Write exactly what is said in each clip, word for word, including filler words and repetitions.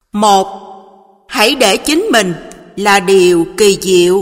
Một, hãy để chính mình là điều kỳ diệu.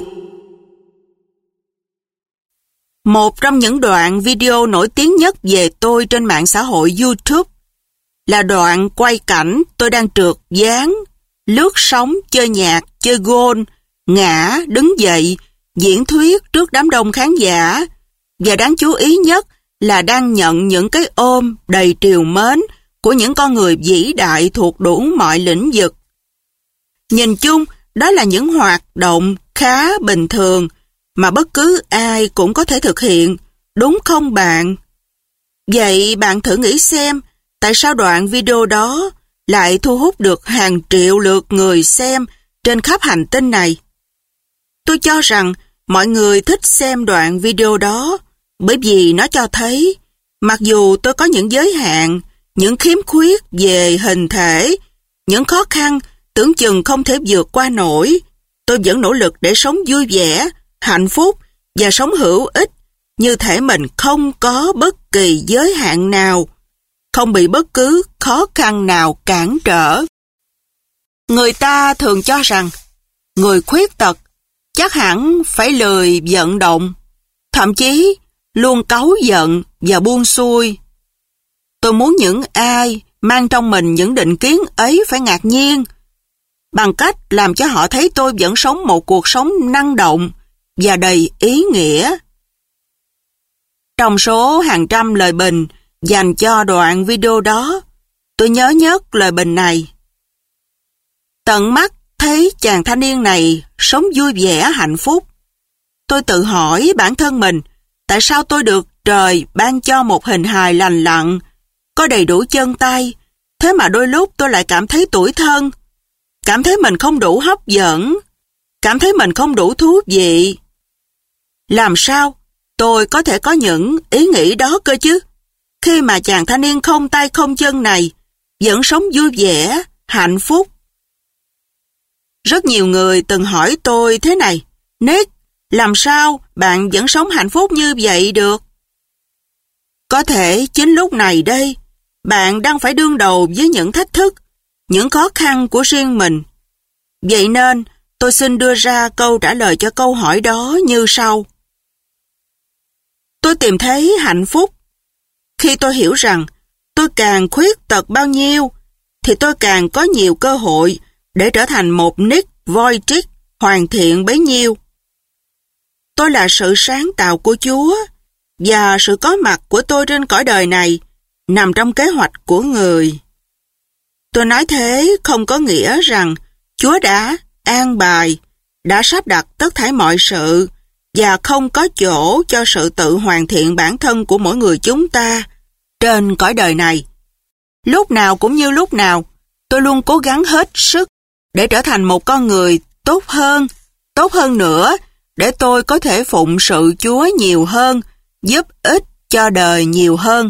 Một trong những đoạn video nổi tiếng nhất về tôi trên mạng xã hội YouTube là đoạn quay cảnh tôi đang trượt dáng, lướt sóng, chơi nhạc, chơi gôn, ngã, đứng dậy, diễn thuyết trước đám đông khán giả, và đáng chú ý nhất là đang nhận những cái ôm đầy trìu mến của những con người vĩ đại thuộc đủ mọi lĩnh vực. Nhìn chung, đó là những hoạt động khá bình thường mà bất cứ ai cũng có thể thực hiện, đúng không bạn? Vậy bạn thử nghĩ xem, tại sao đoạn video đó lại thu hút được hàng triệu lượt người xem trên khắp hành tinh này? Tôi cho rằng mọi người thích xem đoạn video đó bởi vì nó cho thấy, mặc dù tôi có những giới hạn, những khiếm khuyết về hình thể, những khó khăn tưởng chừng không thể vượt qua nổi, tôi vẫn nỗ lực để sống vui vẻ, hạnh phúc và sống hữu ích, như thể mình không có bất kỳ giới hạn nào, không bị bất cứ khó khăn nào cản trở. Người ta thường cho rằng người khuyết tật chắc hẳn phải lười vận động, thậm chí luôn cáu giận và buông xuôi. Tôi muốn những ai mang trong mình những định kiến ấy phải ngạc nhiên, bằng cách làm cho họ thấy tôi vẫn sống một cuộc sống năng động và đầy ý nghĩa. Trong số hàng trăm lời bình dành cho đoạn video đó, tôi nhớ nhất lời bình này. Tận mắt thấy chàng thanh niên này sống vui vẻ hạnh phúc. Tôi tự hỏi bản thân mình, tại sao tôi được trời ban cho một hình hài lành lặn, có đầy đủ chân tay, thế mà đôi lúc tôi lại cảm thấy tủi thân, cảm thấy mình không đủ hấp dẫn, cảm thấy mình không đủ thú vị. Làm sao tôi có thể có những ý nghĩ đó cơ chứ, khi mà chàng thanh niên không tay không chân này vẫn sống vui vẻ, hạnh phúc? Rất nhiều người từng hỏi tôi thế này: Nick, làm sao bạn vẫn sống hạnh phúc như vậy được? Có thể chính lúc này đây, bạn đang phải đương đầu với những thách thức, những khó khăn của riêng mình. Vậy nên, tôi xin đưa ra câu trả lời cho câu hỏi đó như sau. Tôi tìm thấy hạnh phúc khi tôi hiểu rằng tôi càng khuyết tật bao nhiêu, thì tôi càng có nhiều cơ hội để trở thành một Nick Vujicic hoàn thiện bấy nhiêu. Tôi là sự sáng tạo của Chúa, và sự có mặt của tôi trên cõi đời này nằm trong kế hoạch của người. Tôi nói thế không có nghĩa rằng Chúa đã an bài, đã sắp đặt tất thảy mọi sự và không có chỗ cho sự tự hoàn thiện bản thân của mỗi người chúng ta trên cõi đời này. Lúc nào cũng như lúc nào, tôi luôn cố gắng hết sức để trở thành một con người tốt hơn, tốt hơn nữa, để tôi có thể phụng sự Chúa nhiều hơn, giúp ích cho đời nhiều hơn.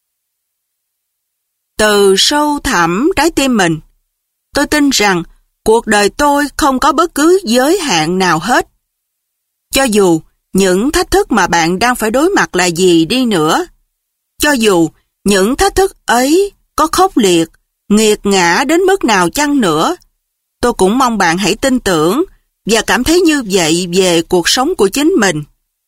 Từ sâu thẳm trái tim mình, tôi tin rằng cuộc đời tôi không có bất cứ giới hạn nào hết. Cho dù những thách thức mà bạn đang phải đối mặt là gì đi nữa, cho dù những thách thức ấy có khốc liệt, nghiệt ngã đến mức nào chăng nữa, tôi cũng mong bạn hãy tin tưởng và cảm thấy như vậy về cuộc sống của chính mình.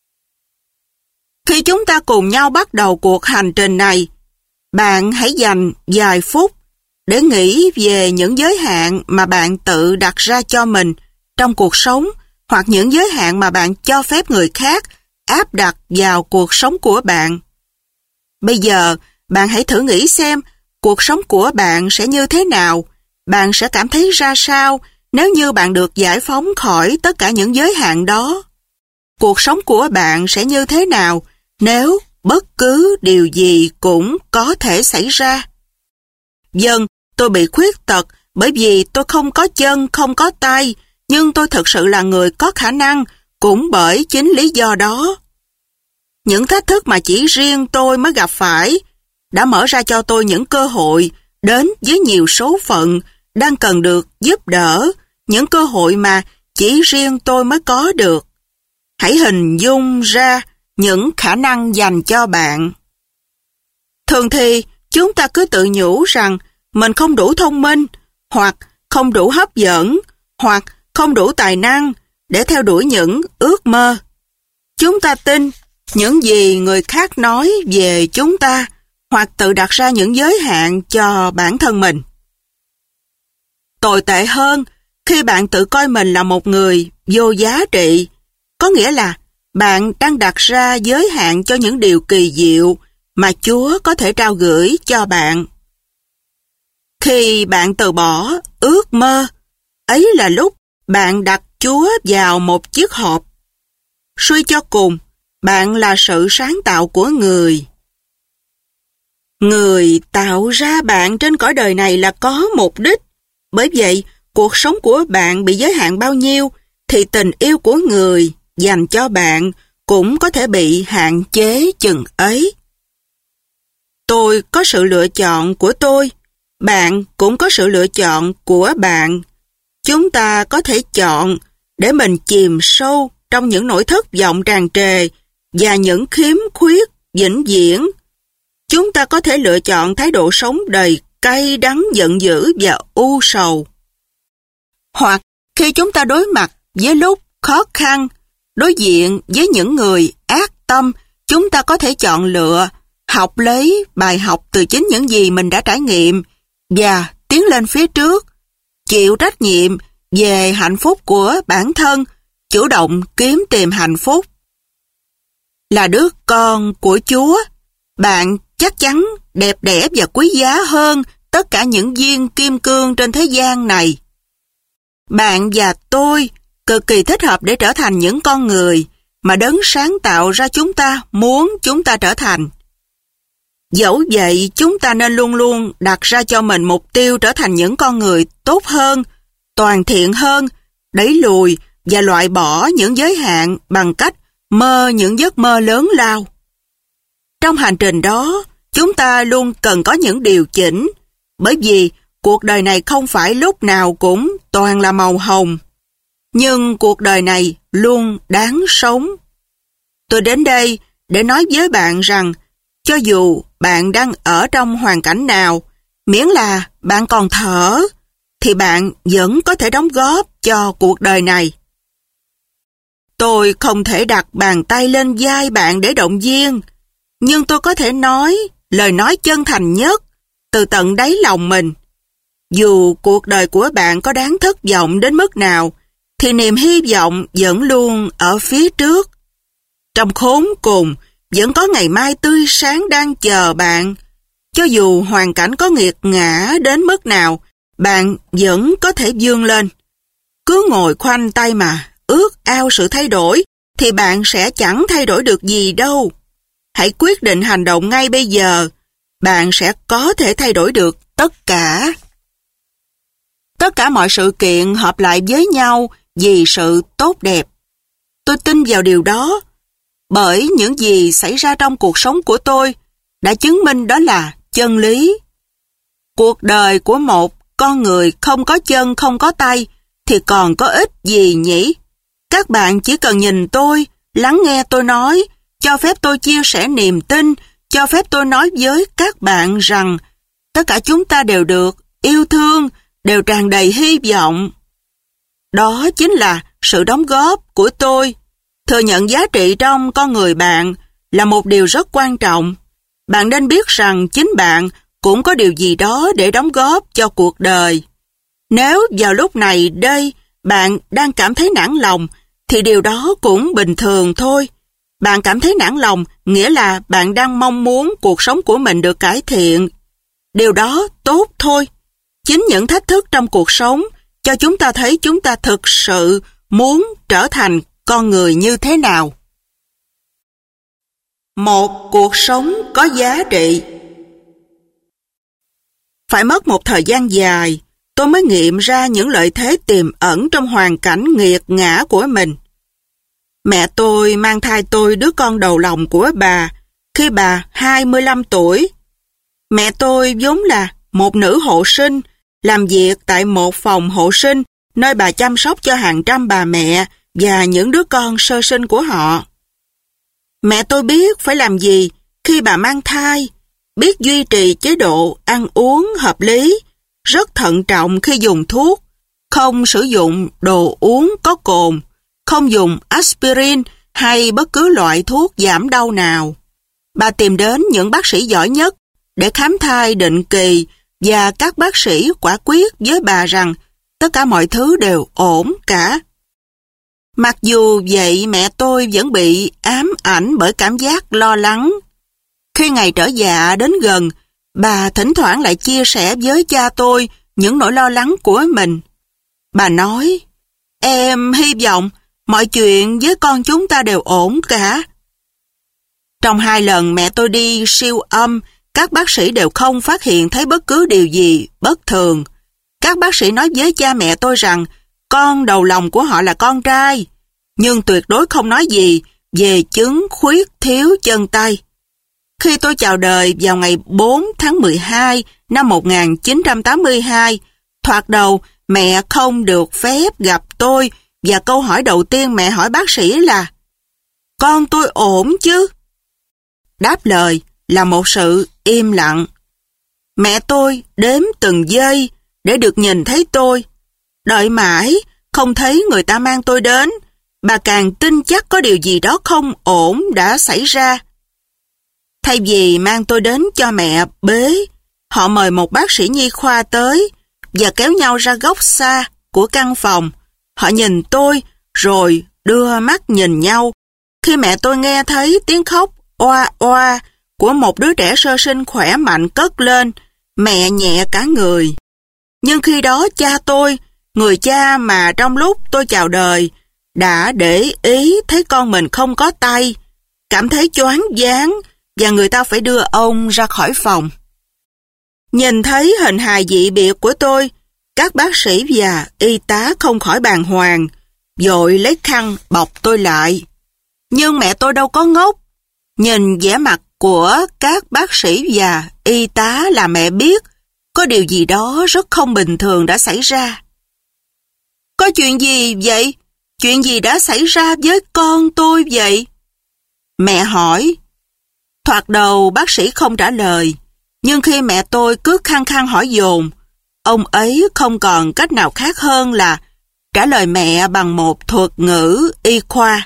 Khi chúng ta cùng nhau bắt đầu cuộc hành trình này, bạn hãy dành vài phút để nghĩ về những giới hạn mà bạn tự đặt ra cho mình trong cuộc sống, hoặc những giới hạn mà bạn cho phép người khác áp đặt vào cuộc sống của bạn. Bây giờ, bạn hãy thử nghĩ xem cuộc sống của bạn sẽ như thế nào, bạn sẽ cảm thấy ra sao nếu như bạn được giải phóng khỏi tất cả những giới hạn đó. Cuộc sống của bạn sẽ như thế nào nếu bất cứ điều gì cũng có thể xảy ra? Vâng, tôi bị khuyết tật bởi vì tôi không có chân, không có tay, nhưng tôi thực sự là người có khả năng cũng bởi chính lý do đó. Những thách thức mà chỉ riêng tôi mới gặp phải đã mở ra cho tôi những cơ hội đến với nhiều số phận đang cần được giúp đỡ, những cơ hội mà chỉ riêng tôi mới có được. Hãy hình dung ra những khả năng dành cho bạn. Thường thì chúng ta cứ tự nhủ rằng mình không đủ thông minh, hoặc không đủ hấp dẫn hoặc không đủ tài năng để theo đuổi những ước mơ. Chúng ta tin những gì người khác nói về chúng ta hoặc tự đặt ra những giới hạn cho bản thân mình. Tồi tệ hơn, khi bạn tự coi mình là một người vô giá trị, có nghĩa là bạn đang đặt ra giới hạn cho những điều kỳ diệu mà Chúa có thể trao gửi cho bạn. Khi bạn từ bỏ ước mơ, ấy là lúc bạn đặt Chúa vào một chiếc hộp. Suy cho cùng, bạn là sự sáng tạo của người. Người tạo ra bạn trên cõi đời này là có mục đích. Bởi vậy, cuộc sống của bạn bị giới hạn bao nhiêu, thì tình yêu của người dành cho bạn cũng có thể bị hạn chế chừng ấy. Tôi có sự lựa chọn của tôi, bạn cũng có sự lựa chọn của bạn. Chúng ta có thể chọn để mình chìm sâu trong những nỗi thất vọng tràn trề và những khiếm khuyết vĩnh viễn. Chúng ta có thể lựa chọn thái độ sống đầy cay đắng, giận dữ và u sầu. Hoặc khi chúng ta đối mặt với lúc khó khăn, đối diện với những người ác tâm, chúng ta có thể chọn lựa học lấy bài học từ chính những gì mình đã trải nghiệm và tiến lên phía trước, chịu trách nhiệm về hạnh phúc của bản thân, chủ động kiếm tìm hạnh phúc. Là đứa con của Chúa, bạn chắc chắn đẹp đẽ và quý giá hơn tất cả những viên kim cương trên thế gian này. Bạn và tôi cực kỳ thích hợp để trở thành những con người mà Đấng sáng tạo ra chúng ta muốn chúng ta trở thành. Dẫu vậy, chúng ta nên luôn luôn đặt ra cho mình mục tiêu trở thành những con người tốt hơn, toàn thiện hơn, đẩy lùi và loại bỏ những giới hạn bằng cách mơ những giấc mơ lớn lao. Trong hành trình đó, chúng ta luôn cần có những điều chỉnh, bởi vì cuộc đời này không phải lúc nào cũng toàn là màu hồng. Nhưng cuộc đời này luôn đáng sống. Tôi đến đây để nói với bạn rằng, cho dù bạn đang ở trong hoàn cảnh nào, miễn là bạn còn thở, thì bạn vẫn có thể đóng góp cho cuộc đời này. Tôi không thể đặt bàn tay lên vai bạn để động viên, nhưng tôi có thể nói lời nói chân thành nhất từ tận đáy lòng mình. Dù cuộc đời của bạn có đáng thất vọng đến mức nào, thì niềm hy vọng vẫn luôn ở phía trước. Trong khốn cùng, vẫn có ngày mai tươi sáng đang chờ bạn. Cho dù hoàn cảnh có nghiệt ngã đến mức nào, bạn vẫn có thể vươn lên. Cứ ngồi khoanh tay mà ước ao sự thay đổi, thì bạn sẽ chẳng thay đổi được gì đâu. Hãy quyết định hành động ngay bây giờ, bạn sẽ có thể thay đổi được tất cả. Tất cả mọi sự kiện hợp lại với nhau vì sự tốt đẹp. Tôi tin vào điều đó, bởi những gì xảy ra trong cuộc sống của tôi đã chứng minh đó là chân lý. Cuộc đời của một con người không có chân không có tay thì còn có ích gì nhỉ? Các bạn chỉ cần nhìn tôi, lắng nghe tôi nói, cho phép tôi chia sẻ niềm tin, cho phép tôi nói với các bạn rằng tất cả chúng ta đều được yêu thương, đều tràn đầy hy vọng. Đó chính là sự đóng góp của tôi. Thừa nhận giá trị trong con người bạn là một điều rất quan trọng. Bạn nên biết rằng chính bạn cũng có điều gì đó để đóng góp cho cuộc đời. Nếu vào lúc này đây bạn đang cảm thấy nản lòng, thì điều đó cũng bình thường thôi. Bạn cảm thấy nản lòng nghĩa là bạn đang mong muốn cuộc sống của mình được cải thiện. Điều đó tốt thôi. Chính những thách thức trong cuộc sống cho chúng ta thấy chúng ta thực sự muốn trở thành con người như thế nào. Một cuộc sống có giá trị. Phải mất một thời gian dài, tôi mới nghiệm ra những lợi thế tiềm ẩn trong hoàn cảnh nghiệt ngã của mình. Mẹ tôi mang thai tôi đứa con đầu lòng của bà khi bà hai mươi lăm tuổi. Mẹ tôi vốn là một nữ hộ sinh, làm việc tại một phòng hộ sinh nơi bà chăm sóc cho hàng trăm bà mẹ và những đứa con sơ sinh của họ. Mẹ tôi biết phải làm gì khi bà mang thai, biết duy trì chế độ ăn uống hợp lý, rất thận trọng khi dùng thuốc, không sử dụng đồ uống có cồn, không dùng aspirin hay bất cứ loại thuốc giảm đau nào. Bà tìm đến những bác sĩ giỏi nhất để khám thai định kỳ và các bác sĩ quả quyết với bà rằng tất cả mọi thứ đều ổn cả. Mặc dù vậy, mẹ tôi vẫn bị ám ảnh bởi cảm giác lo lắng. Khi ngày trở dạ đến gần, bà thỉnh thoảng lại chia sẻ với cha tôi những nỗi lo lắng của mình. Bà nói, em hy vọng mọi chuyện với con chúng ta đều ổn cả. Trong hai lần mẹ tôi đi siêu âm, các bác sĩ đều không phát hiện thấy bất cứ điều gì bất thường. Các bác sĩ nói với cha mẹ tôi rằng con đầu lòng của họ là con trai, nhưng tuyệt đối không nói gì về chứng khuyết thiếu chân tay. Khi tôi chào đời vào ngày bốn tháng mười hai năm một nghìn chín trăm tám mươi hai, thoạt đầu mẹ không được phép gặp tôi và câu hỏi đầu tiên mẹ hỏi bác sĩ là con tôi ổn chứ? Đáp lời là một sự im lặng. Mẹ tôi đếm từng giây để được nhìn thấy tôi. Đợi mãi, không thấy người ta mang tôi đến, bà càng tin chắc có điều gì đó không ổn đã xảy ra. Thay vì mang tôi đến cho mẹ bế, họ mời một bác sĩ nhi khoa tới và kéo nhau ra góc xa của căn phòng. Họ nhìn tôi rồi đưa mắt nhìn nhau. Khi mẹ tôi nghe thấy tiếng khóc oa oa của một đứa trẻ sơ sinh khỏe mạnh cất lên, mẹ nhẹ cả người. Nhưng khi đó cha tôi, người cha mà trong lúc tôi chào đời, đã để ý thấy con mình không có tay, cảm thấy choáng váng và người ta phải đưa ông ra khỏi phòng. Nhìn thấy hình hài dị biệt của tôi, các bác sĩ và y tá không khỏi bàng hoàng, vội lấy khăn bọc tôi lại. Nhưng mẹ tôi đâu có ngốc. Nhìn vẻ mặt của các bác sĩ và y tá là mẹ biết có điều gì đó rất không bình thường đã xảy ra. Có chuyện gì vậy? Chuyện gì đã xảy ra với con tôi vậy? Mẹ hỏi. Thoạt đầu bác sĩ không trả lời, nhưng khi mẹ tôi cứ khăng khăng hỏi dồn, ông ấy không còn cách nào khác hơn là trả lời mẹ bằng một thuật ngữ y khoa.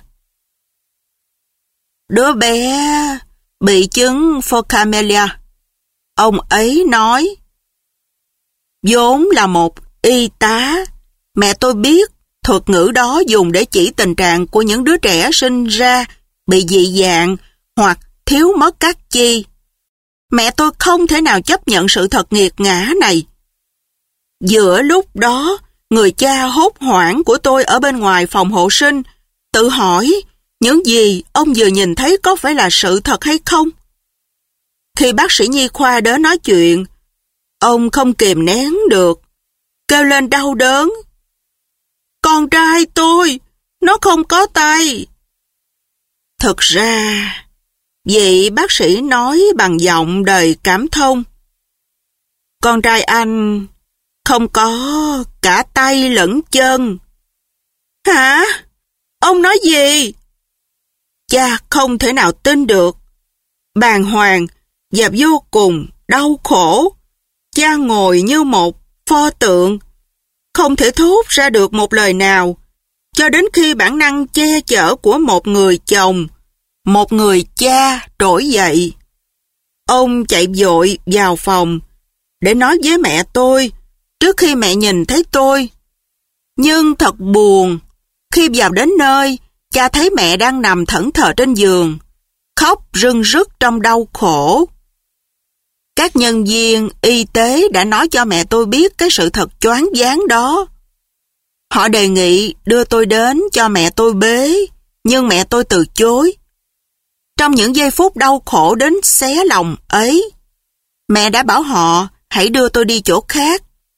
Đứa bé bị chứng Phocamelia. Ông ấy nói. Vốn là một y tá, mẹ tôi biết thuật ngữ đó dùng để chỉ tình trạng của những đứa trẻ sinh ra bị dị dạng hoặc thiếu mất các chi. Mẹ tôi không thể nào chấp nhận sự thật nghiệt ngã này. Giữa lúc đó, người cha hốt hoảng của tôi ở bên ngoài phòng hộ sinh tự hỏi những gì ông vừa nhìn thấy có phải là sự thật hay không. Khi bác sĩ nhi khoa đến nói chuyện, ông không kìm nén được, kêu lên đau đớn. Con trai tôi, nó không có tay. Thực ra, vị bác sĩ nói bằng giọng đầy cảm thông. Con trai anh không có cả tay lẫn chân. Hả? Ông nói gì? Cha không thể nào tin được. Bàng hoàng và vô cùng đau khổ. Cha ngồi như một pho tượng, không thể thốt ra được một lời nào, cho đến khi bản năng che chở của một người chồng, một người cha trỗi dậy. Ông chạy vội vào phòng để nói với mẹ tôi trước khi mẹ nhìn thấy tôi. Nhưng thật buồn, khi vào đến nơi, cha thấy mẹ đang nằm thẫn thờ trên giường, khóc rưng rức trong đau khổ. Các nhân viên y tế đã nói cho mẹ tôi biết cái sự thật choáng váng đó. Họ đề nghị đưa tôi đến cho mẹ tôi bế, nhưng mẹ tôi từ chối. Trong những giây phút đau khổ đến xé lòng ấy, mẹ đã bảo họ hãy đưa tôi đi chỗ khác.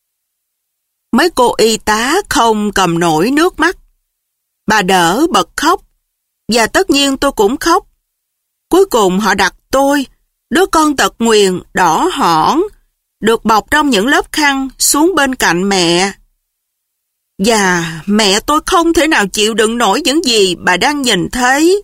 Mấy cô y tá không cầm nổi nước mắt. Bà đỡ bật khóc, và tất nhiên tôi cũng khóc. Cuối cùng họ đặt tôi, đứa con tật nguyền đỏ hỏn, được bọc trong những lớp khăn, xuống bên cạnh mẹ. Và mẹ tôi không thể nào chịu đựng nổi những gì bà đang nhìn thấy.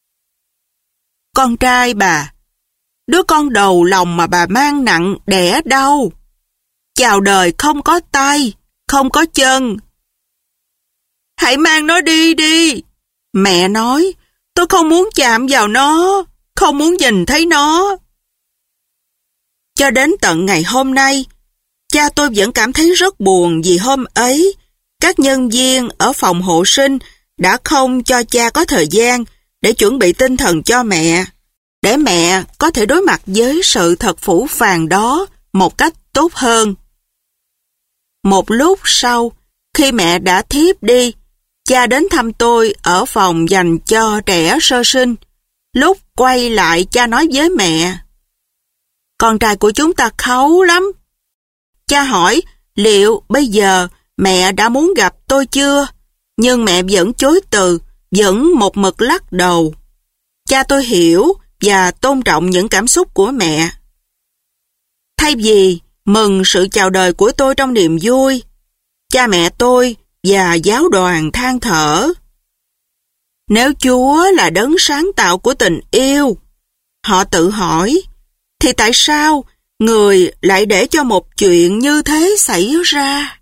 Con trai bà, đứa con đầu lòng mà bà mang nặng đẻ đau. chào đời không có tay, không có chân. Hãy mang nó đi đi. Mẹ nói, tôi không muốn chạm vào nó, không muốn nhìn thấy nó. Cho đến tận ngày hôm nay, cha tôi vẫn cảm thấy rất buồn vì hôm ấy, các nhân viên ở phòng hộ sinh đã không cho cha có thời gian để chuẩn bị tinh thần cho mẹ, để mẹ có thể đối mặt với sự thật phũ phàng đó một cách tốt hơn. Một lúc sau, khi mẹ đã thiếp đi, cha đến thăm tôi ở phòng dành cho trẻ sơ sinh. Lúc quay lại, cha nói với mẹ, con trai của chúng ta kháu lắm. Cha hỏi, liệu bây giờ mẹ đã muốn gặp tôi chưa? Nhưng mẹ vẫn chối từ, vẫn một mực lắc đầu. Cha tôi hiểu và tôn trọng những cảm xúc của mẹ. Thay vì mừng sự chào đời của tôi trong niềm vui, cha mẹ tôi và giáo đoàn than thở. Nếu Chúa là đấng sáng tạo của tình yêu, họ tự hỏi, thì tại sao người lại để cho một chuyện như thế xảy ra?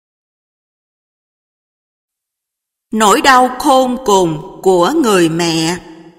Nỗi đau khôn cùng của người mẹ.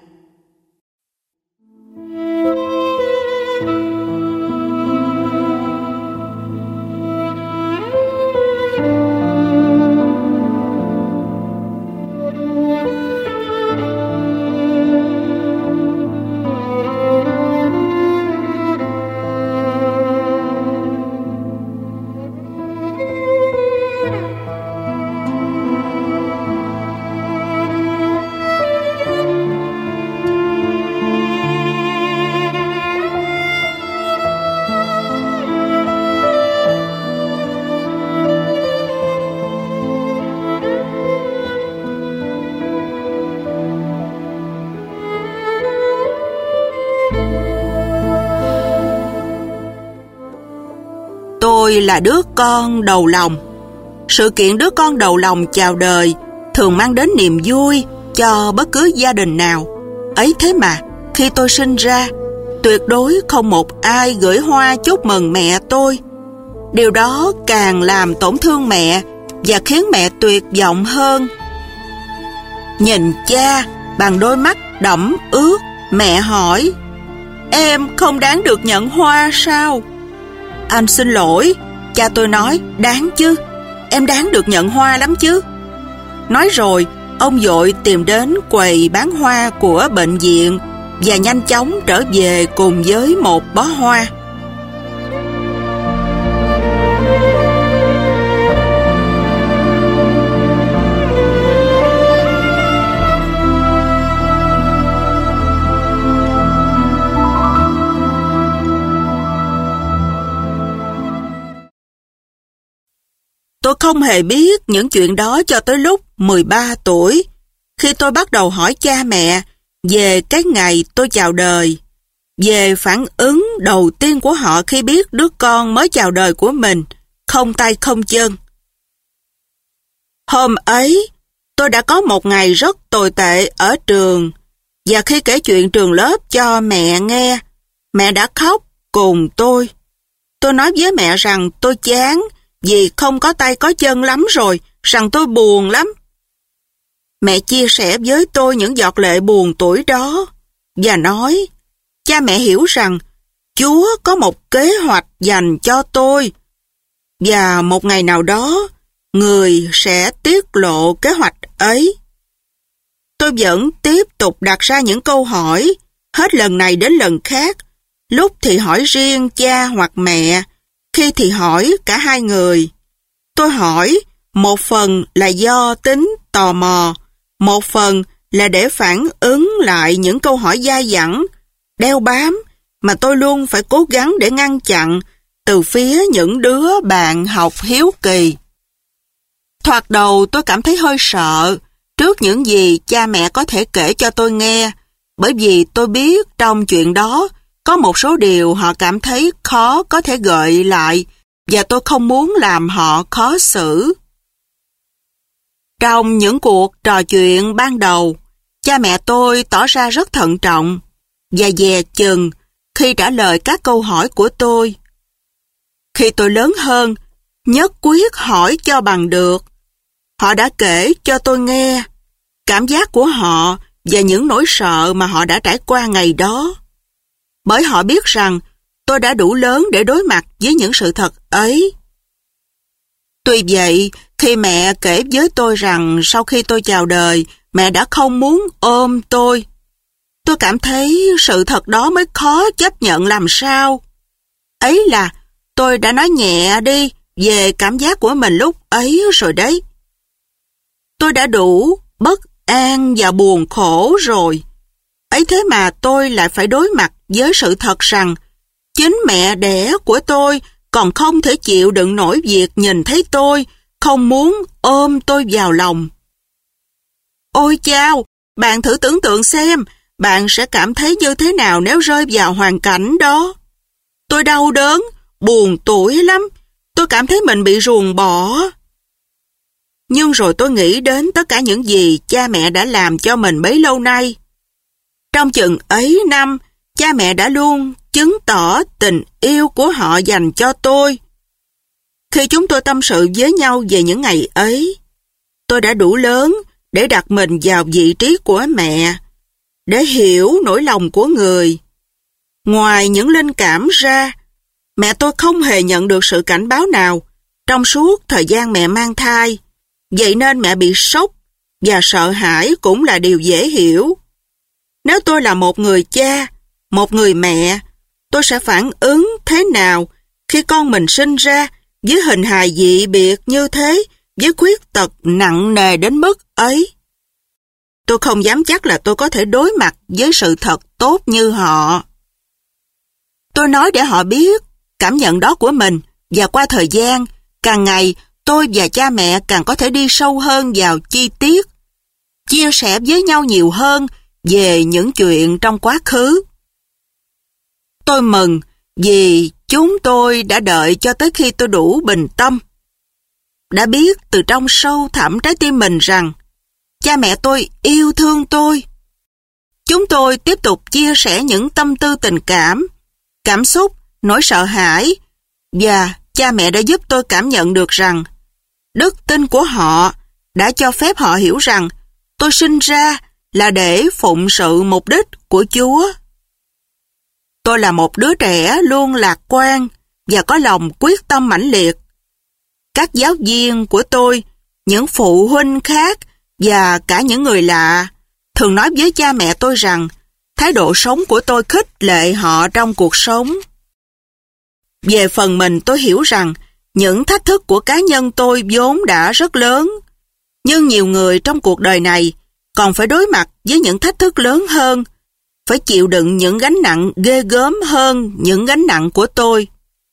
Tôi là đứa con đầu lòng. Sự kiện đứa con đầu lòng chào đời thường mang đến niềm vui cho bất cứ gia đình nào. Ấy thế mà, khi tôi sinh ra, tuyệt đối không một ai gửi hoa chúc mừng mẹ tôi. Điều đó càng làm tổn thương mẹ và khiến mẹ tuyệt vọng hơn. Nhìn cha bằng đôi mắt đẫm ướt, mẹ hỏi, em không đáng được nhận hoa sao? Anh xin lỗi, cha tôi nói, đáng chứ, em đáng được nhận hoa lắm chứ. Nói rồi, ông vội tìm đến quầy bán hoa của bệnh viện và nhanh chóng trở về cùng với một bó hoa. Tôi không hề biết những chuyện đó cho tới lúc mười ba tuổi, khi tôi bắt đầu hỏi cha mẹ về cái ngày tôi chào đời, về phản ứng đầu tiên của họ khi biết đứa con mới chào đời của mình không tay không chân. Hôm ấy, tôi đã có một ngày rất tồi tệ ở trường, và khi kể chuyện trường lớp cho mẹ nghe, mẹ đã khóc cùng tôi. Tôi nói với mẹ rằng tôi chán vì không có tay có chân lắm rồi, rằng tôi buồn lắm. Mẹ chia sẻ với tôi những giọt lệ buồn tuổi đó, và nói, cha mẹ hiểu rằng Chúa có một kế hoạch dành cho tôi, và một ngày nào đó, người sẽ tiết lộ kế hoạch ấy. Tôi vẫn tiếp tục đặt ra những câu hỏi, hết lần này đến lần khác, lúc thì hỏi riêng cha hoặc mẹ, khi thì hỏi cả hai người. Tôi hỏi, một phần là do tính tò mò, một phần là để phản ứng lại những câu hỏi dai dẳng, đeo bám mà tôi luôn phải cố gắng để ngăn chặn từ phía những đứa bạn học hiếu kỳ. Thoạt đầu tôi cảm thấy hơi sợ trước những gì cha mẹ có thể kể cho tôi nghe, bởi vì tôi biết trong chuyện đó có một số điều họ cảm thấy khó có thể gợi lại, và tôi không muốn làm họ khó xử. Trong những cuộc trò chuyện ban đầu, cha mẹ tôi tỏ ra rất thận trọng và dè chừng khi trả lời các câu hỏi của tôi. Khi tôi lớn hơn, nhất quyết hỏi cho bằng được. Họ đã kể cho tôi nghe cảm giác của họ và những nỗi sợ mà họ đã trải qua ngày đó. Bởi họ biết rằng tôi đã đủ lớn để đối mặt với những sự thật ấy. Tuy vậy, khi mẹ kể với tôi rằng sau khi tôi chào đời, mẹ đã không muốn ôm tôi, tôi cảm thấy sự thật đó mới khó chấp nhận làm sao. Ấy là tôi đã nói nhẹ đi về cảm giác của mình lúc ấy rồi đấy. Tôi đã đủ bất an và buồn khổ rồi. Ấy thế mà tôi lại phải đối mặt với sự thật rằng chính mẹ đẻ của tôi còn không thể chịu đựng nổi việc nhìn thấy tôi, không muốn ôm tôi vào lòng. Ôi chao, bạn thử tưởng tượng xem, bạn sẽ cảm thấy như thế nào nếu rơi vào hoàn cảnh đó. Tôi đau đớn, buồn tủi lắm, tôi cảm thấy mình bị ruồng bỏ. Nhưng rồi tôi nghĩ đến tất cả những gì cha mẹ đã làm cho mình bấy lâu nay. Trong chừng ấy năm, cha mẹ đã luôn chứng tỏ tình yêu của họ dành cho tôi. Khi chúng tôi tâm sự với nhau về những ngày ấy, tôi đã đủ lớn để đặt mình vào vị trí của mẹ, để hiểu nỗi lòng của người. Ngoài những linh cảm ra, mẹ tôi không hề nhận được sự cảnh báo nào trong suốt thời gian mẹ mang thai. Vậy nên mẹ bị sốc và sợ hãi cũng là điều dễ hiểu. Nếu tôi là một người cha, một người mẹ, tôi sẽ phản ứng thế nào khi con mình sinh ra với hình hài dị biệt như thế, với khuyết tật nặng nề đến mức ấy? Tôi không dám chắc là tôi có thể đối mặt với sự thật tốt như họ. Tôi nói để họ biết cảm nhận đó của mình, và qua thời gian, càng ngày tôi và cha mẹ càng có thể đi sâu hơn vào chi tiết, chia sẻ với nhau nhiều hơn về những chuyện trong quá khứ. Tôi mừng vì chúng tôi đã đợi cho tới khi tôi đủ bình tâm, đã biết từ trong sâu thẳm trái tim mình rằng cha mẹ tôi yêu thương tôi. Chúng tôi tiếp tục chia sẻ những tâm tư tình cảm, cảm xúc, nỗi sợ hãi, và cha mẹ đã giúp tôi cảm nhận được rằng đức tin của họ đã cho phép họ hiểu rằng tôi sinh ra là để phụng sự mục đích của Chúa. Tôi là một đứa trẻ luôn lạc quan và có lòng quyết tâm mãnh liệt. Các giáo viên của tôi, những phụ huynh khác và cả những người lạ thường nói với cha mẹ tôi rằng thái độ sống của tôi khích lệ họ trong cuộc sống. Về phần mình, tôi hiểu rằng những thách thức của cá nhân tôi vốn đã rất lớn, nhưng nhiều người trong cuộc đời này còn phải đối mặt với những thách thức lớn hơn, phải chịu đựng những gánh nặng ghê gớm hơn những gánh nặng của tôi.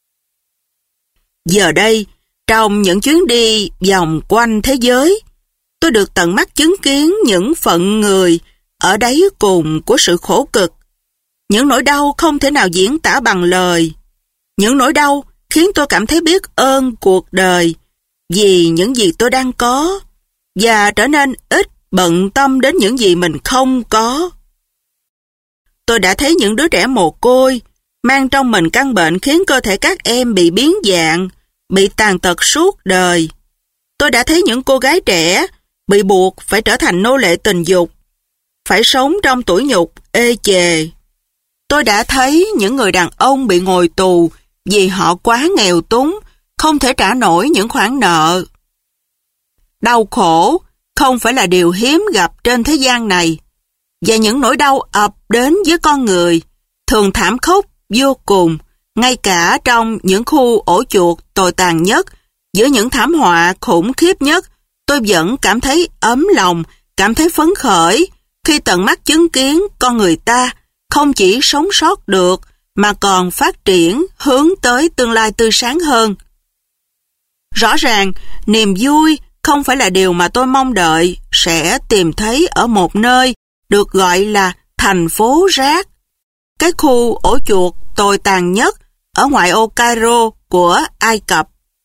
Giờ đây, trong những chuyến đi vòng quanh thế giới, tôi được tận mắt chứng kiến những phận người ở đáy cùng của sự khổ cực, những nỗi đau không thể nào diễn tả bằng lời. Những nỗi đau khiến tôi cảm thấy biết ơn cuộc đời vì những gì tôi đang có, và trở nên ít bận tâm đến những gì mình không có. Tôi đã thấy những đứa trẻ mồ côi mang trong mình căn bệnh khiến cơ thể các em bị biến dạng, bị tàn tật suốt đời. Tôi đã thấy những cô gái trẻ bị buộc phải trở thành nô lệ tình dục, phải sống trong tủi nhục ê chề. Tôi đã thấy những người đàn ông bị ngồi tù vì họ quá nghèo túng, không thể trả nổi những khoản nợ. Đau khổ không phải là điều hiếm gặp trên thế gian này, và những nỗi đau ập đến với con người thường thảm khốc vô cùng, ngay cả trong những khu ổ chuột tồi tàn nhất, giữa những thảm họa khủng khiếp nhất. Tôi vẫn cảm thấy ấm lòng, cảm thấy phấn khởi khi tận mắt chứng kiến con người ta không chỉ sống sót được mà còn phát triển hướng tới tương lai tươi sáng hơn. Rõ ràng, niềm vui không phải là điều mà tôi mong đợi sẽ tìm thấy ở một nơi được gọi là thành phố rác, cái khu ổ chuột tồi tàn nhất ở ngoại ô Cairo của Ai Cập.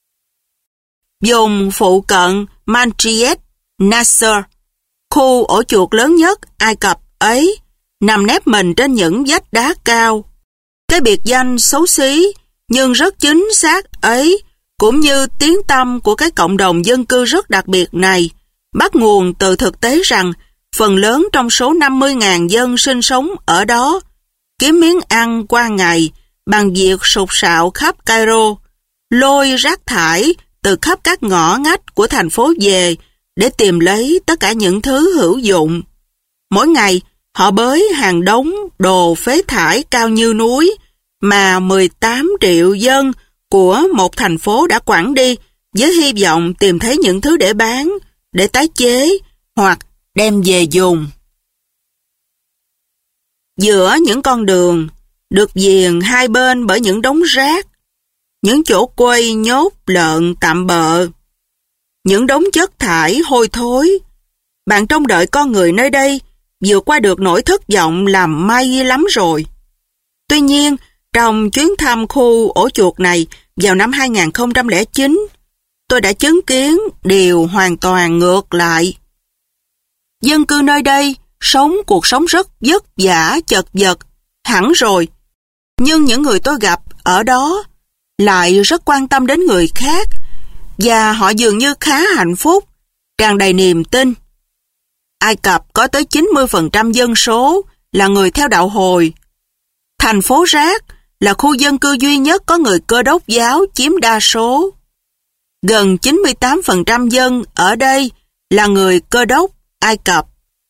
Vùng phụ cận Manjit Nasser, khu ổ chuột lớn nhất Ai Cập ấy, nằm nép mình trên những vách đá cao. Cái biệt danh xấu xí Nhưng rất chính xác ấy, cũng như tiếng tăm của cái cộng đồng dân cư rất đặc biệt này, bắt nguồn từ thực tế rằng phần lớn trong số năm mươi nghìn dân sinh sống ở đó kiếm miếng ăn qua ngày bằng việc sục sạo khắp Cairo, lôi rác thải từ khắp các ngõ ngách của thành phố về để tìm lấy tất cả những thứ hữu dụng. Mỗi ngày, họ bới hàng đống đồ phế thải cao như núi mà mười tám triệu dân của một thành phố đã quẳng đi với hy vọng tìm thấy những thứ để bán, để tái chế hoặc đem về dùng. Giữa những con đường được viền hai bên bởi những đống rác, những chỗ quây nhốt lợn tạm bợ, những đống chất thải hôi thối, bạn trông đợi con người nơi đây vượt qua được nỗi thất vọng làm may lắm rồi. Tuy nhiên, trong chuyến thăm khu ổ chuột này vào năm hai nghìn không trăm lẻ chín, tôi đã chứng kiến điều hoàn toàn ngược lại. Dân cư nơi đây sống cuộc sống rất vất vả chật vật, hẳn rồi. Nhưng những người tôi gặp ở đó lại rất quan tâm đến người khác và họ dường như khá hạnh phúc, tràn đầy niềm tin. Ai Cập có tới chín mươi phần trăm dân số là người theo đạo Hồi. Thành phố rác là khu dân cư duy nhất có người Cơ Đốc giáo chiếm đa số. Gần chín mươi tám phần trăm dân ở đây là người Cơ Đốc Ai Cập.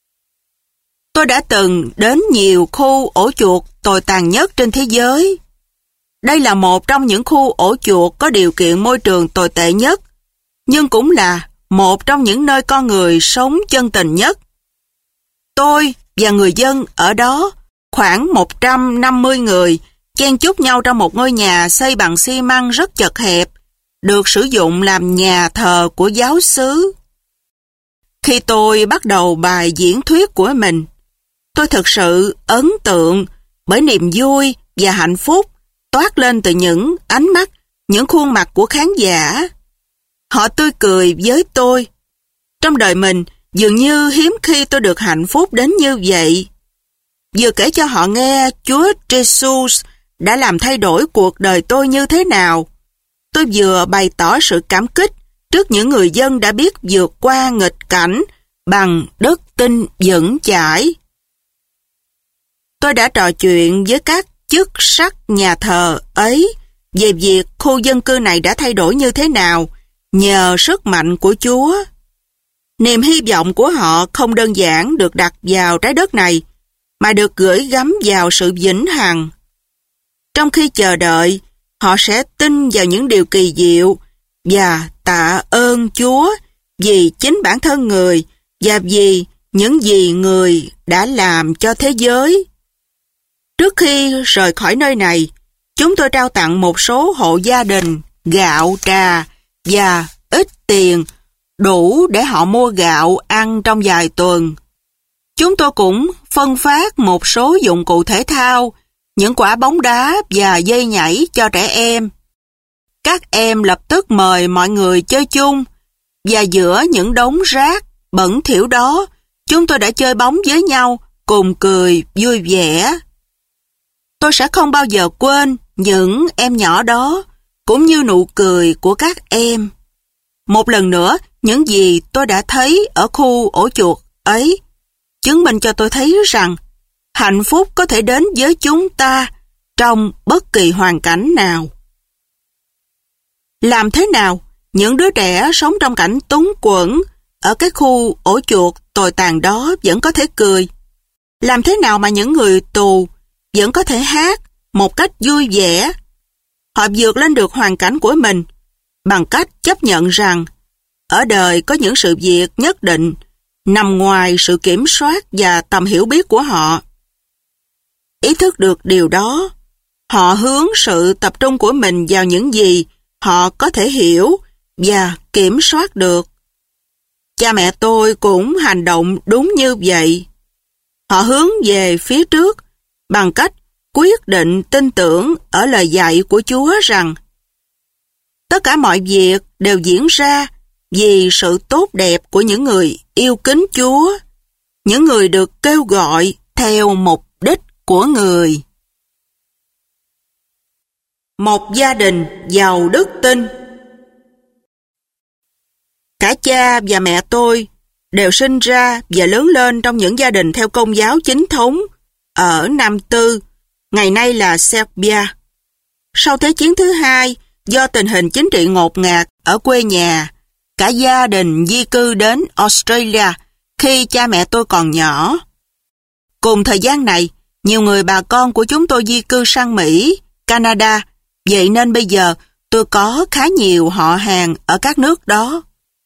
Tôi đã từng đến nhiều khu ổ chuột tồi tàn nhất trên thế giới. Đây là một trong những khu ổ chuột có điều kiện môi trường tồi tệ nhất, nhưng cũng là một trong những nơi con người sống chân tình nhất. Tôi và người dân ở đó, khoảng một trăm năm mươi người, chen chúc nhau trong một ngôi nhà xây bằng xi măng rất chật hẹp, được sử dụng làm nhà thờ của giáo xứ. Khi tôi bắt đầu bài diễn thuyết của mình, tôi thực sự ấn tượng bởi niềm vui và hạnh phúc toát lên từ những ánh mắt, những khuôn mặt của khán giả. Họ tươi cười với tôi. Trong đời mình, dường như hiếm khi tôi được hạnh phúc đến như vậy. Vừa kể cho họ nghe Chúa Jesus đã làm thay đổi cuộc đời tôi như thế nào, tôi vừa bày tỏ sự cảm kích trước những người dân đã biết vượt qua nghịch cảnh bằng đức tin vững chãi. Tôi đã trò chuyện với các chức sắc nhà thờ ấy về việc khu dân cư này đã thay đổi như thế nào nhờ sức mạnh của Chúa. Niềm hy vọng của họ không đơn giản được đặt vào trái đất này, mà được gửi gắm vào sự vĩnh hằng. Trong khi chờ đợi, họ sẽ tin vào những điều kỳ diệu và tạ ơn Chúa vì chính bản thân người và vì những gì người đã làm cho thế giới. Trước khi rời khỏi nơi này, chúng tôi trao tặng một số hộ gia đình gạo, trà và ít tiền đủ để họ mua gạo ăn trong vài tuần. Chúng tôi cũng phân phát một số dụng cụ thể thao, những quả bóng đá và dây nhảy cho trẻ em. Các em lập tức mời mọi người chơi chung, và giữa những đống rác bẩn thỉu đó, chúng tôi đã chơi bóng với nhau, cùng cười vui vẻ. Tôi sẽ không bao giờ quên những em nhỏ đó, cũng như nụ cười của các em. Một lần nữa, những gì tôi đã thấy ở khu ổ chuột ấy chứng minh cho tôi thấy rằng hạnh phúc có thể đến với chúng ta trong bất kỳ hoàn cảnh nào. Làm thế nào những đứa trẻ sống trong cảnh túng quẫn ở cái khu ổ chuột tồi tàn đó vẫn có thể cười? Làm thế nào mà những người tù vẫn có thể hát một cách vui vẻ? Họ vượt lên được hoàn cảnh của mình bằng cách chấp nhận rằng ở đời có những sự việc nhất định nằm ngoài sự kiểm soát và tầm hiểu biết của họ. Ý thức được điều đó, họ hướng sự tập trung của mình vào những gì họ có thể hiểu và kiểm soát được. Cha mẹ tôi cũng hành động đúng như vậy. Họ hướng về phía trước bằng cách quyết định tin tưởng ở lời dạy của Chúa rằng tất cả mọi việc đều diễn ra vì sự tốt đẹp của những người yêu kính Chúa, những người được kêu gọi theo mục đích của người. Một gia đình giàu đức tin. Cả cha và mẹ tôi đều sinh ra và lớn lên trong những gia đình theo Công giáo chính thống ở Nam Tư, ngày nay là Serbia. Sau Thế chiến thứ hai, do tình hình chính trị ngột ngạt ở quê nhà, cả gia đình di cư đến Australia khi cha mẹ tôi còn nhỏ. Cùng thời gian này, nhiều người bà con của chúng tôi di cư sang Mỹ, Canada, vậy nên bây giờ tôi có khá nhiều họ hàng ở các nước đó.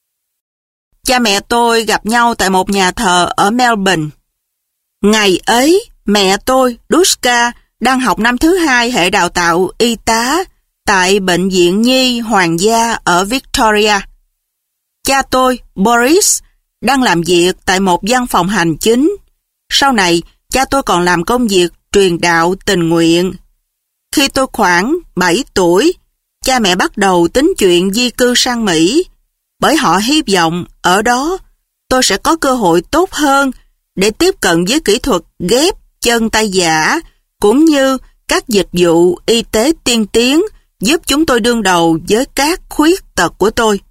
Cha mẹ tôi gặp nhau tại một nhà thờ ở Melbourne. Ngày ấy, mẹ tôi, Duska, đang học năm thứ hai hệ đào tạo y tá tại Bệnh viện Nhi Hoàng gia ở Victoria. Cha tôi, Boris, đang làm việc tại một văn phòng hành chính. Sau này, cha tôi còn làm công việc truyền đạo tình nguyện. Khi tôi khoảng bảy tuổi, cha mẹ bắt đầu tính chuyện di cư sang Mỹ, bởi họ hy vọng ở đó tôi sẽ có cơ hội tốt hơn để tiếp cận với kỹ thuật ghép chân tay giả, cũng như các dịch vụ y tế tiên tiến giúp chúng tôi đương đầu với các khuyết tật của tôi.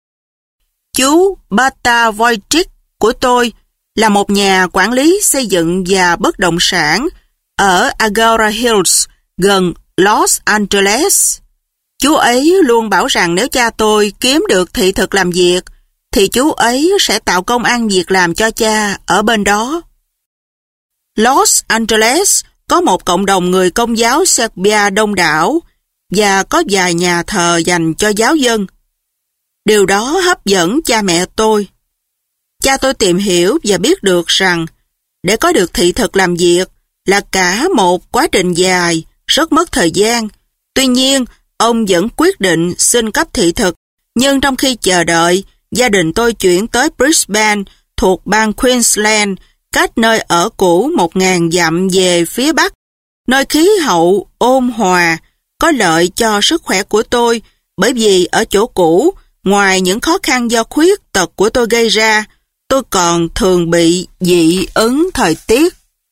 Chú Bata Wojcik của tôi là một nhà quản lý xây dựng và bất động sản ở Agora Hills, gần Los Angeles. Chú ấy luôn bảo rằng nếu cha tôi kiếm được thị thực làm việc, thì chú ấy sẽ tạo công ăn việc làm cho cha ở bên đó. Los Angeles có một cộng đồng người Công giáo Serbia đông đảo và có vài nhà thờ dành cho giáo dân. Điều đó hấp dẫn cha mẹ tôi. Cha tôi tìm hiểu và biết được rằng để có được thị thực làm việc là cả một quá trình dài, rất mất thời gian. Tuy nhiên, ông vẫn quyết định xin cấp thị thực, nhưng trong khi chờ đợi, gia đình tôi chuyển tới Brisbane thuộc bang Queensland, cách nơi ở cũ một nghìn dặm về phía bắc, nơi khí hậu ôn hòa, có lợi cho sức khỏe của tôi, bởi vì ở chỗ cũ, ngoài những khó khăn do khuyết tật của tôi gây ra, tôi còn thường bị dị ứng thời tiết.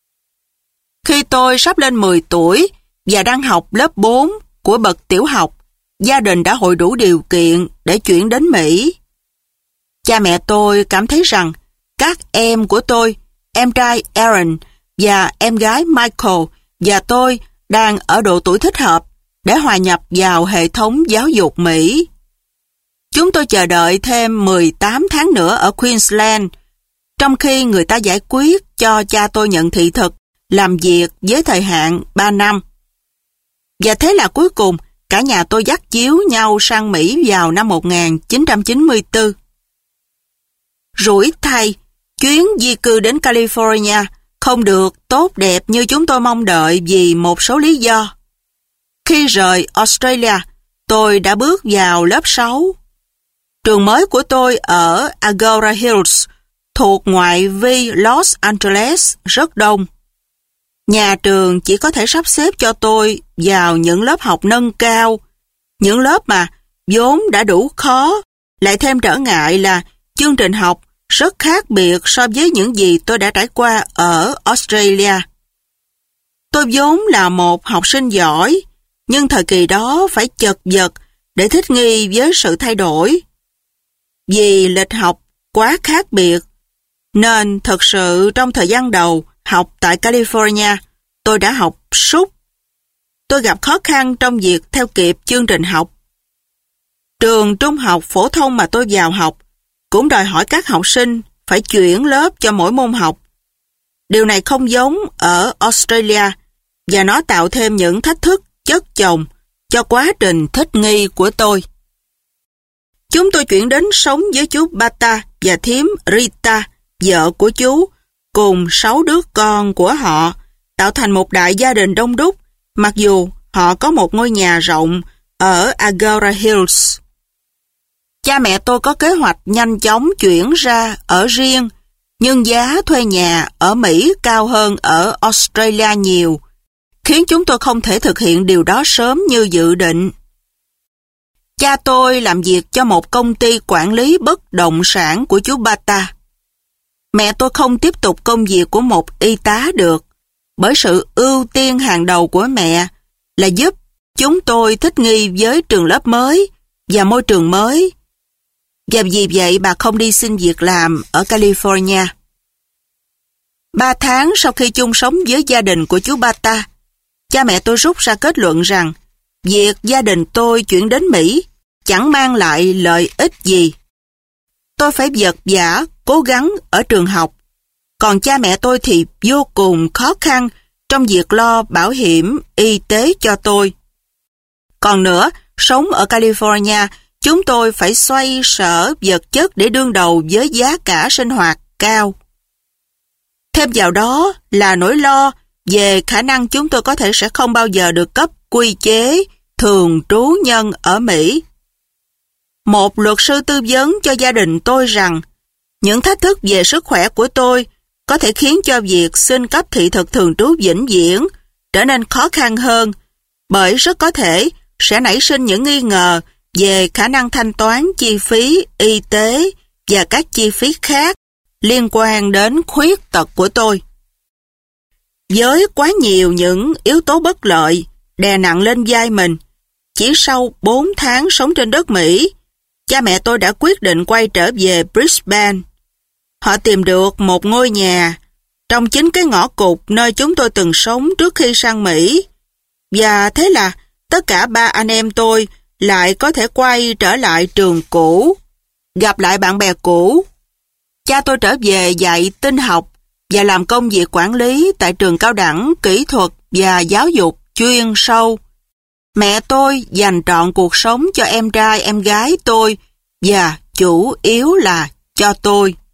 Khi tôi sắp lên mười tuổi và đang học lớp bốn của bậc tiểu học, gia đình đã hội đủ điều kiện để chuyển đến Mỹ. Cha mẹ tôi cảm thấy rằng các em của tôi, em trai Aaron và em gái Michael và tôi đang ở độ tuổi thích hợp để hòa nhập vào hệ thống giáo dục Mỹ. Chúng tôi chờ đợi thêm mười tám tháng nữa ở Queensland, trong khi người ta giải quyết cho cha tôi nhận thị thực làm việc với thời hạn ba năm. Và thế là cuối cùng, cả nhà tôi dắt díu nhau sang Mỹ vào năm một nghìn chín trăm chín mươi tư. Rủi thay, chuyến di cư đến California không được tốt đẹp như chúng tôi mong đợi vì một số lý do. Khi rời Australia, tôi đã bước vào lớp sáu. Trường mới của tôi ở Agora Hills, thuộc ngoại vi Los Angeles, rất đông. Nhà trường chỉ có thể sắp xếp cho tôi vào những lớp học nâng cao, những lớp mà vốn đã đủ khó, lại thêm trở ngại là chương trình học rất khác biệt so với những gì tôi đã trải qua ở Australia. Tôi vốn là một học sinh giỏi, nhưng thời kỳ đó phải chật vật để thích nghi với sự thay đổi. Vì lịch học quá khác biệt, nên thật sự trong thời gian đầu học tại California, tôi đã học sút. Tôi gặp khó khăn trong việc theo kịp chương trình học. Trường trung học phổ thông mà tôi vào học cũng đòi hỏi các học sinh phải chuyển lớp cho mỗi môn học. Điều này không giống ở Australia và nó tạo thêm những thách thức chất chồng cho quá trình thích nghi của tôi. Chúng tôi chuyển đến sống với chú Bata và thím Rita, vợ của chú, cùng sáu đứa con của họ, tạo thành một đại gia đình đông đúc, mặc dù họ có một ngôi nhà rộng ở Agora Hills. Cha mẹ tôi có kế hoạch nhanh chóng chuyển ra ở riêng, nhưng giá thuê nhà ở Mỹ cao hơn ở Australia nhiều, khiến chúng tôi không thể thực hiện điều đó sớm như dự định. Cha tôi làm việc cho một công ty quản lý bất động sản của chú Bata. Mẹ tôi không tiếp tục công việc của một y tá được, bởi sự ưu tiên hàng đầu của mẹ là giúp Chúng tôi thích nghi với trường lớp mới và môi trường mới. Và vì vậy bà không đi xin việc làm ở California. Ba tháng sau khi chung sống với gia đình của chú Bata, cha mẹ tôi rút ra kết luận rằng việc gia đình tôi chuyển đến Mỹ chẳng mang lại lợi ích gì. Tôi phải vật vã, cố gắng ở trường học, còn cha mẹ tôi thì vô cùng khó khăn trong việc lo bảo hiểm y tế cho tôi. Còn nữa, sống ở California, chúng tôi phải xoay sở vật chất để đương đầu với giá cả sinh hoạt cao. Thêm vào đó là nỗi lo về khả năng chúng tôi có thể sẽ không bao giờ được cấp quy chế thường trú nhân ở Mỹ. Một luật sư tư vấn cho gia đình tôi rằng những thách thức về sức khỏe của tôi có thể khiến cho việc xin cấp thị thực thường trú vĩnh viễn trở nên khó khăn hơn, bởi rất có thể sẽ nảy sinh những nghi ngờ về khả năng thanh toán chi phí y tế và các chi phí khác liên quan đến khuyết tật của tôi. Với quá nhiều những yếu tố bất lợi đè nặng lên vai mình, chỉ sau bốn tháng sống trên đất Mỹ, cha mẹ tôi đã quyết định quay trở về Brisbane. Họ tìm được một ngôi nhà trong chính cái ngõ cụt nơi chúng tôi từng sống trước khi sang Mỹ. Và thế là tất cả ba anh em tôi lại có thể quay trở lại trường cũ, gặp lại bạn bè cũ. Cha tôi trở về dạy tin học và làm công việc quản lý tại trường cao đẳng kỹ thuật và giáo dục chuyên sâu. Mẹ tôi dành trọn cuộc sống cho em trai em gái tôi và chủ yếu là cho tôi.